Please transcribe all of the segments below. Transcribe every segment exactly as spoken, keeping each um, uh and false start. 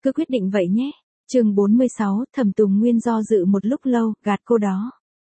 cứ quyết định vậy nhé. Chương bốn mươi sáu, Thẩm Tùng Nguyên do dự một lúc lâu, gạt cô đó.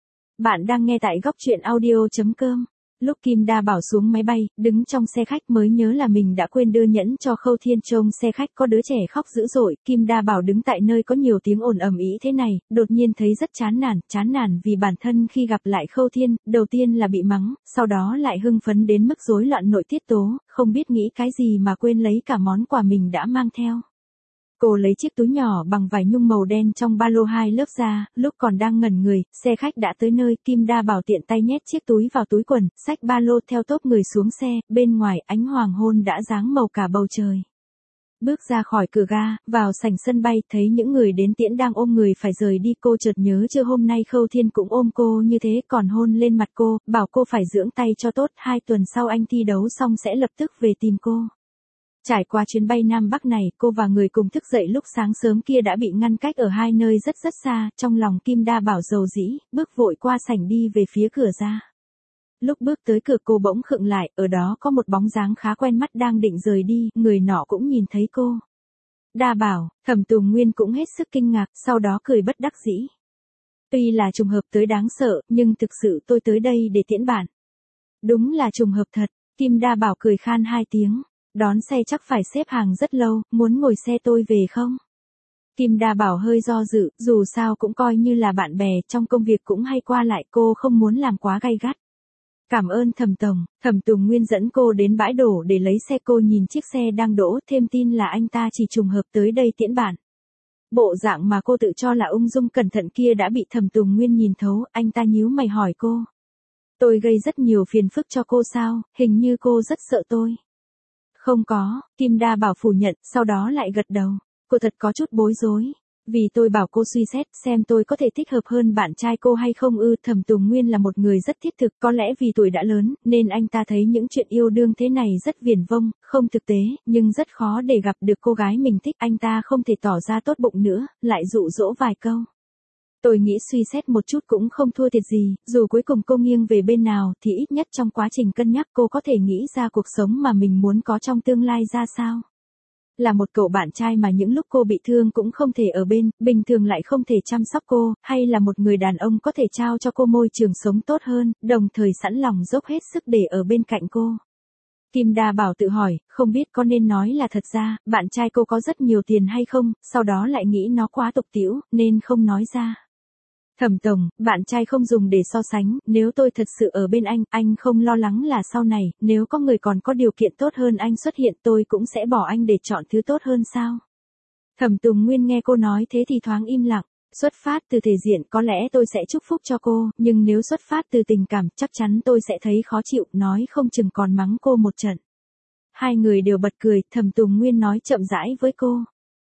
Bạn đang nghe tại góc truyện audio chấm com. Lúc Kim Đa Bảo xuống máy bay, đứng trong xe khách mới nhớ là mình đã quên đưa nhẫn cho Khâu Thiên. Trông xe khách có đứa trẻ khóc dữ dội, Kim Đa Bảo đứng tại nơi có nhiều tiếng ồn ầm ĩ thế này, đột nhiên thấy rất chán nản, chán nản vì bản thân khi gặp lại Khâu Thiên, đầu tiên là bị mắng, sau đó lại hưng phấn đến mức rối loạn nội tiết tố, không biết nghĩ cái gì mà quên lấy cả món quà mình đã mang theo. Cô lấy chiếc túi nhỏ bằng vải nhung màu đen trong ba lô hai lớp ra, lúc còn đang ngẩn người, xe khách đã tới nơi, Kim Đa Bảo tiện tay nhét chiếc túi vào túi quần, xách ba lô theo tốp người xuống xe, bên ngoài ánh hoàng hôn đã ráng màu cả bầu trời. Bước ra khỏi cửa ga, vào sảnh sân bay, thấy những người đến tiễn đang ôm người phải rời đi, cô chợt nhớ chưa hôm nay Khâu Thiên cũng ôm cô như thế, còn hôn lên mặt cô, bảo cô phải dưỡng tay cho tốt, hai tuần sau anh thi đấu xong sẽ lập tức về tìm cô. Trải qua chuyến bay Nam Bắc này, cô và người cùng thức dậy lúc sáng sớm kia đã bị ngăn cách ở hai nơi rất rất xa, trong lòng Kim Đa Bảo dầu dĩ, bước vội qua sảnh đi về phía cửa ra. Lúc bước tới cửa cô bỗng khựng lại, ở đó có một bóng dáng khá quen mắt đang định rời đi, người nọ cũng nhìn thấy cô. Đa Bảo, Thẩm Tùng Nguyên cũng hết sức kinh ngạc, sau đó cười bất đắc dĩ. Tuy là trùng hợp tới đáng sợ, nhưng thực sự tôi tới đây để tiễn bạn. Đúng là trùng hợp thật, Kim Đa Bảo cười khan hai tiếng. Đón xe chắc phải xếp hàng rất lâu, muốn ngồi xe tôi về không? Kim Đa Bảo hơi do dự, dù sao cũng coi như là bạn bè, trong công việc cũng hay qua lại, cô không muốn làm quá gay gắt. Cảm ơn Thẩm Tổng, Thẩm Tùng Nguyên dẫn cô đến bãi đổ để lấy xe, cô nhìn chiếc xe đang đỗ, thêm tin là anh ta chỉ trùng hợp tới đây tiễn bạn. Bộ dạng mà cô tự cho là ung dung cẩn thận kia đã bị Thẩm Tùng Nguyên nhìn thấu, anh ta nhíu mày hỏi cô. Tôi gây rất nhiều phiền phức cho cô sao, hình như cô rất sợ tôi. Không có, Kim Đa Bảo phủ nhận, sau đó lại gật đầu. Cô thật có chút bối rối. Vì tôi bảo cô suy xét xem tôi có thể thích hợp hơn bạn trai cô hay không ư. Thẩm Tùng Nguyên là một người rất thiết thực, có lẽ vì tuổi đã lớn, nên anh ta thấy những chuyện yêu đương thế này rất viển vông, không thực tế, nhưng rất khó để gặp được cô gái mình thích. Anh ta không thể tỏ ra tốt bụng nữa, lại dụ dỗ vài câu. Tôi nghĩ suy xét một chút cũng không thua thiệt gì, dù cuối cùng cô nghiêng về bên nào thì ít nhất trong quá trình cân nhắc cô có thể nghĩ ra cuộc sống mà mình muốn có trong tương lai ra sao. Là một cậu bạn trai mà những lúc cô bị thương cũng không thể ở bên, bình thường lại không thể chăm sóc cô, hay là một người đàn ông có thể trao cho cô môi trường sống tốt hơn, đồng thời sẵn lòng dốc hết sức để ở bên cạnh cô. Kim Đa Bảo tự hỏi, không biết có nên nói là thật ra, bạn trai cô có rất nhiều tiền hay không, sau đó lại nghĩ nó quá tục tĩu, nên không nói ra. Thẩm Tổng, bạn trai không dùng để so sánh, nếu tôi thật sự ở bên anh, anh không lo lắng là sau này, nếu có người còn có điều kiện tốt hơn anh xuất hiện tôi cũng sẽ bỏ anh để chọn thứ tốt hơn sao? Thẩm Tùng Nguyên nghe cô nói thế thì thoáng im lặng, xuất phát từ thể diện có lẽ tôi sẽ chúc phúc cho cô, nhưng nếu xuất phát từ tình cảm chắc chắn tôi sẽ thấy khó chịu, nói không chừng còn mắng cô một trận. Hai người đều bật cười, Thẩm Tùng Nguyên nói chậm rãi với cô.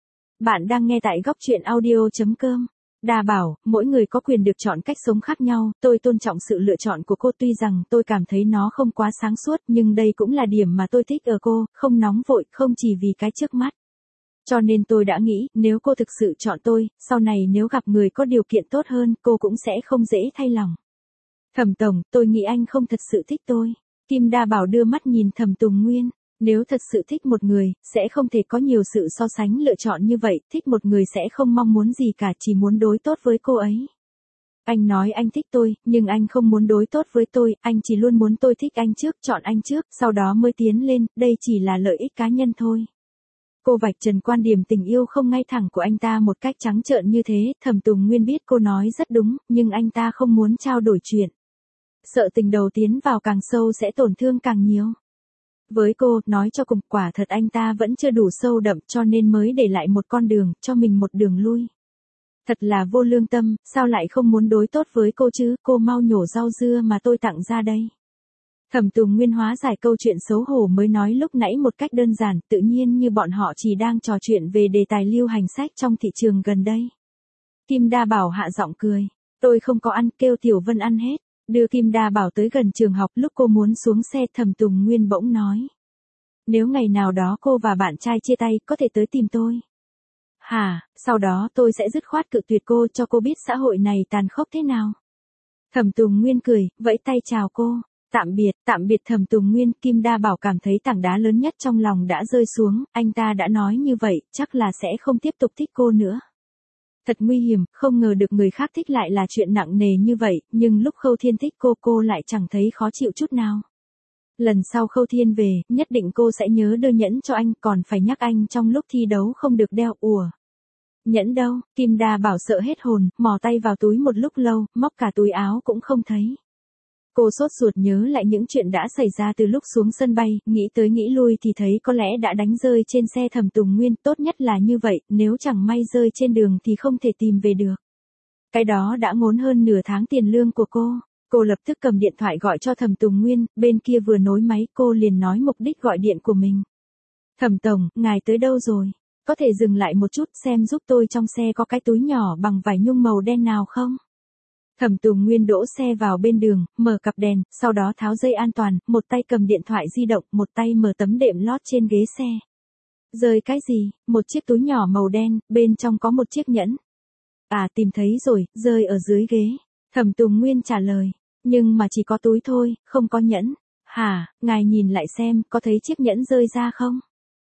Bạn đang nghe tại góc truyện audio chấm com. Đa Bảo, mỗi người có quyền được chọn cách sống khác nhau, tôi tôn trọng sự lựa chọn của cô, tuy rằng tôi cảm thấy nó không quá sáng suốt, nhưng đây cũng là điểm mà tôi thích ở cô, không nóng vội, không chỉ vì cái trước mắt. Cho nên tôi đã nghĩ, nếu cô thực sự chọn tôi, sau này nếu gặp người có điều kiện tốt hơn, cô cũng sẽ không dễ thay lòng. Thẩm Tổng, tôi nghĩ anh không thật sự thích tôi. Kim Đa Bảo đưa mắt nhìn Thẩm Tùng Nguyên. Nếu thật sự thích một người, sẽ không thể có nhiều sự so sánh lựa chọn như vậy, thích một người sẽ không mong muốn gì cả, chỉ muốn đối tốt với cô ấy. Anh nói anh thích tôi, nhưng anh không muốn đối tốt với tôi, anh chỉ luôn muốn tôi thích anh trước, chọn anh trước, sau đó mới tiến lên, đây chỉ là lợi ích cá nhân thôi. Cô vạch trần quan điểm tình yêu không ngay thẳng của anh ta một cách trắng trợn như thế, Thẩm Tùng Nguyên biết cô nói rất đúng, nhưng anh ta không muốn trao đổi chuyện. Sợ tình đầu tiến vào càng sâu sẽ tổn thương càng nhiều. Với cô, nói cho cùng, quả thật anh ta vẫn chưa đủ sâu đậm cho nên mới để lại một con đường, cho mình một đường lui. Thật là vô lương tâm, sao lại không muốn đối tốt với cô chứ, cô mau nhổ rau dưa mà tôi tặng ra đây. Thẩm Tùng Nguyên hóa giải câu chuyện xấu hổ mới nói lúc nãy một cách đơn giản, tự nhiên như bọn họ chỉ đang trò chuyện về đề tài lưu hành sách trong thị trường gần đây. Kim Đa Bảo hạ giọng cười, tôi không có ăn, kêu Tiểu Vân ăn hết. Đưa Kim Đa Bảo tới gần trường học, lúc cô muốn xuống xe Thẩm Tùng Nguyên bỗng nói. Nếu ngày nào đó cô và bạn trai chia tay, có thể tới tìm tôi. Hả, sau đó tôi sẽ dứt khoát cự tuyệt cô, cho cô biết xã hội này tàn khốc thế nào. Thẩm Tùng Nguyên cười, vẫy tay chào cô. Tạm biệt, tạm biệt Thẩm Tùng Nguyên, Kim Đa Bảo cảm thấy tảng đá lớn nhất trong lòng đã rơi xuống, anh ta đã nói như vậy, chắc là sẽ không tiếp tục thích cô nữa. Thật nguy hiểm, không ngờ được người khác thích lại là chuyện nặng nề như vậy, nhưng lúc Khâu Thiên thích cô cô lại chẳng thấy khó chịu chút nào. Lần sau Khâu Thiên về, nhất định cô sẽ nhớ đưa nhẫn cho anh, còn phải nhắc anh trong lúc thi đấu không được đeo. Ủa? Nhẫn đâu? Kim Đa Bảo sợ hết hồn, mò tay vào túi một lúc lâu, móc cả túi áo cũng không thấy. Cô sốt ruột nhớ lại những chuyện đã xảy ra từ lúc xuống sân bay, nghĩ tới nghĩ lui thì thấy có lẽ đã đánh rơi trên xe Thẩm Tùng Nguyên, tốt nhất là như vậy, nếu chẳng may rơi trên đường thì không thể tìm về được. Cái đó đã ngốn hơn nửa tháng tiền lương của cô. Cô lập tức cầm điện thoại gọi cho Thẩm Tùng Nguyên, bên kia vừa nối máy cô liền nói mục đích gọi điện của mình. Thẩm Tổng, ngài tới đâu rồi? Có thể dừng lại một chút xem giúp tôi trong xe có cái túi nhỏ bằng vải nhung màu đen nào không? Thẩm Tùng Nguyên đỗ xe vào bên đường, mở cặp đèn, sau đó tháo dây an toàn, một tay cầm điện thoại di động, một tay mở tấm đệm lót trên ghế xe. Rơi cái gì? Một chiếc túi nhỏ màu đen, bên trong có một chiếc nhẫn. À, tìm thấy rồi, rơi ở dưới ghế. Thẩm Tùng Nguyên trả lời. Nhưng mà chỉ có túi thôi, không có nhẫn. Hả, ngài nhìn lại xem, có thấy chiếc nhẫn rơi ra không?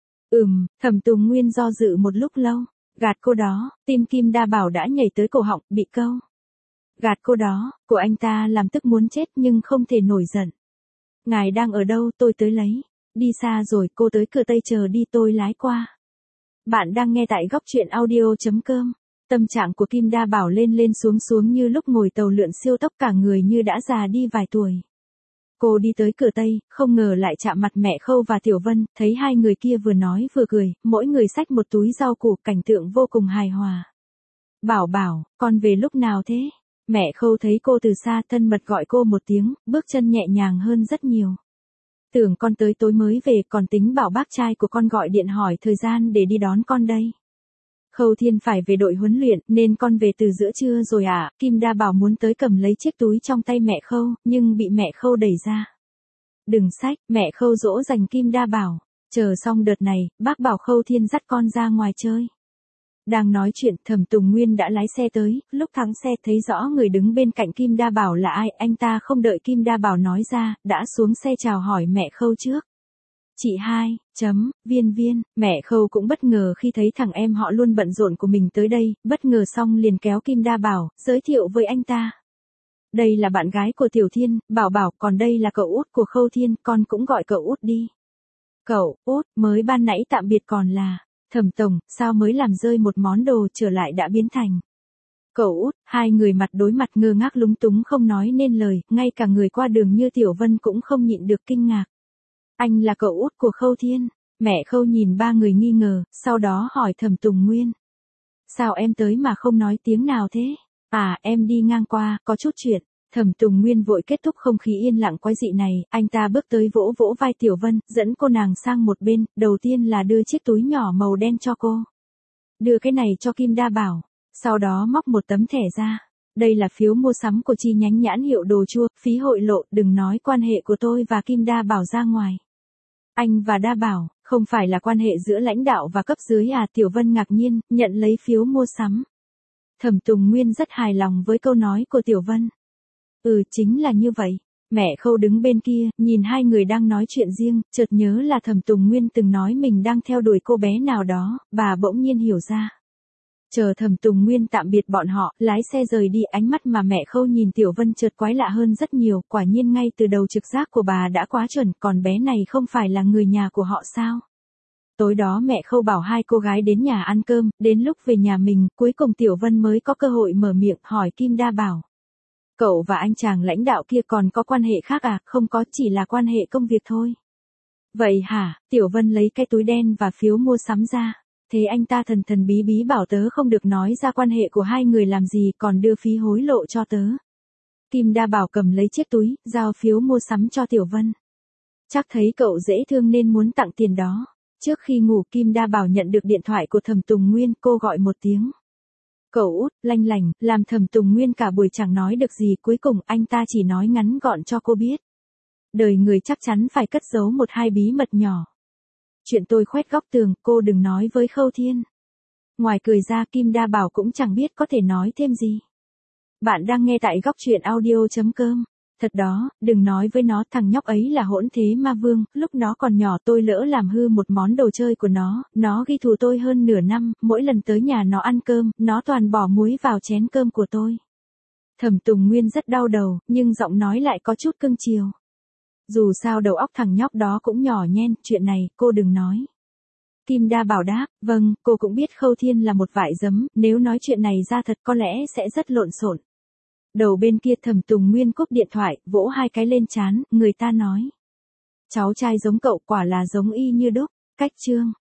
Ừm, Thẩm Tùng Nguyên do dự một lúc lâu. Gạt cô đó, tim Kim Đa Bảo đã nhảy tới cổ họng, bị câu. Gạt cô đó, của anh ta làm tức muốn chết nhưng không thể nổi giận. Ngài đang ở đâu, tôi tới lấy. Đi xa rồi, cô tới cửa Tây chờ đi, tôi lái qua. Bạn đang nghe tại góc truyện audio chấm com. Tâm trạng của Kim Đa Bảo lên lên xuống xuống như lúc ngồi tàu lượn siêu tốc, cả người như đã già đi vài tuổi. Cô đi tới cửa Tây, không ngờ lại chạm mặt mẹ Khâu và Tiểu Vân, thấy hai người kia vừa nói vừa cười, mỗi người xách một túi rau củ, cảnh tượng vô cùng hài hòa. Bảo Bảo, con về lúc nào thế? Mẹ Khâu thấy cô từ xa thân mật gọi cô một tiếng, bước chân nhẹ nhàng hơn rất nhiều. Tưởng con tới tối mới về, còn tính bảo bác trai của con gọi điện hỏi thời gian để đi đón con đây. Khâu Thiên phải về đội huấn luyện, nên con về từ giữa trưa rồi à? Kim Đa Bảo muốn tới cầm lấy chiếc túi trong tay mẹ Khâu, nhưng bị mẹ Khâu đẩy ra. Đừng xách, mẹ Khâu dỗ dành Kim Đa Bảo. Chờ xong đợt này, bác bảo Khâu Thiên dắt con ra ngoài chơi. Đang nói chuyện, Thẩm Tùng Nguyên đã lái xe tới, lúc thắng xe thấy rõ người đứng bên cạnh Kim Đa Bảo là ai, anh ta không đợi Kim Đa Bảo nói ra, đã xuống xe chào hỏi mẹ Khâu trước. Chị hai, chấm, Viên Viên, mẹ Khâu cũng bất ngờ khi thấy thằng em họ luôn bận rộn của mình tới đây, bất ngờ xong liền kéo Kim Đa Bảo, giới thiệu với anh ta. Đây là bạn gái của Tiểu Thiên, Bảo Bảo, còn đây là cậu út của Khâu Thiên, con cũng gọi cậu út đi. Cậu, út, mới ban nãy tạm biệt còn là, Thẩm Tổng, sao mới làm rơi một món đồ trở lại đã biến thành. Cậu út, hai người mặt đối mặt ngơ ngác lúng túng không nói nên lời, ngay cả người qua đường như Tiểu Vân cũng không nhịn được kinh ngạc. Anh là cậu út của Khâu Thiên. Mẹ Khâu nhìn ba người nghi ngờ, sau đó hỏi Thẩm Tùng Nguyên. Sao em tới mà không nói tiếng nào thế? À, em đi ngang qua, có chút chuyện. Thẩm Tùng Nguyên vội kết thúc không khí yên lặng quái dị này, anh ta bước tới vỗ vỗ vai Tiểu Vân, dẫn cô nàng sang một bên, đầu tiên là đưa chiếc túi nhỏ màu đen cho cô. Đưa cái này cho Kim Đa Bảo, sau đó móc một tấm thẻ ra. Đây là phiếu mua sắm của chi nhánh nhãn hiệu đồ chua, phí hội lộ, đừng nói quan hệ của tôi và Kim Đa Bảo ra ngoài. Anh và Đa Bảo, không phải là quan hệ giữa lãnh đạo và cấp dưới à? Tiểu Vân ngạc nhiên, nhận lấy phiếu mua sắm. Thẩm Tùng Nguyên rất hài lòng với câu nói của Tiểu Vân. Ừ, chính là như vậy. Mẹ Khâu đứng bên kia, nhìn hai người đang nói chuyện riêng, chợt nhớ là Thẩm Tùng Nguyên từng nói mình đang theo đuổi cô bé nào đó, bà bỗng nhiên hiểu ra. Chờ Thẩm Tùng Nguyên tạm biệt bọn họ, lái xe rời đi, ánh mắt mà mẹ Khâu nhìn Tiểu Vân chợt quái lạ hơn rất nhiều, quả nhiên ngay từ đầu trực giác của bà đã quá chuẩn, còn bé này không phải là người nhà của họ sao? Tối đó mẹ Khâu bảo hai cô gái đến nhà ăn cơm, đến lúc về nhà mình, cuối cùng Tiểu Vân mới có cơ hội mở miệng hỏi Kim Đa Bảo. Cậu và anh chàng lãnh đạo kia còn có quan hệ khác à? Không có, chỉ là quan hệ công việc thôi. Vậy hả? Tiểu Vân lấy cái túi đen và phiếu mua sắm ra. Thế anh ta thần thần bí bí bảo tớ không được nói ra quan hệ của hai người làm gì, còn đưa phí hối lộ cho tớ. Kim Đa Bảo cầm lấy chiếc túi, giao phiếu mua sắm cho Tiểu Vân. Chắc thấy cậu dễ thương nên muốn tặng tiền đó. Trước khi ngủ Kim Đa Bảo nhận được điện thoại của Thẩm Tùng Nguyên, cô gọi một tiếng. Cậu út, lanh lành, làm Thẩm Tùng Nguyên cả buổi chẳng nói được gì, cuối cùng anh ta chỉ nói ngắn gọn cho cô biết. Đời người chắc chắn phải cất giấu một hai bí mật nhỏ. Chuyện tôi khoét góc tường, cô đừng nói với Khâu Thiên. Ngoài cười ra Kim Đa Bảo cũng chẳng biết có thể nói thêm gì. Bạn đang nghe tại góc truyện audio chấm com. Thật đó, đừng nói với nó, thằng nhóc ấy là hỗn thế ma vương, lúc nó còn nhỏ tôi lỡ làm hư một món đồ chơi của nó, nó ghi thù tôi hơn nửa năm, mỗi lần tới nhà nó ăn cơm, nó toàn bỏ muối vào chén cơm của tôi. Thẩm Tùng Nguyên rất đau đầu, nhưng giọng nói lại có chút cưng chiều. Dù sao đầu óc thằng nhóc đó cũng nhỏ nhen, chuyện này, cô đừng nói. Kim Đa bảo đáp, vâng, cô cũng biết Khâu Thiên là một vại giấm, nếu nói chuyện này ra thật có lẽ sẽ rất lộn xộn. Đầu bên kia Thẩm Tùng Nguyên cúp điện thoại, vỗ hai cái lên trán, người ta nói. Cháu trai giống cậu quả là giống y như đúc, cách chương.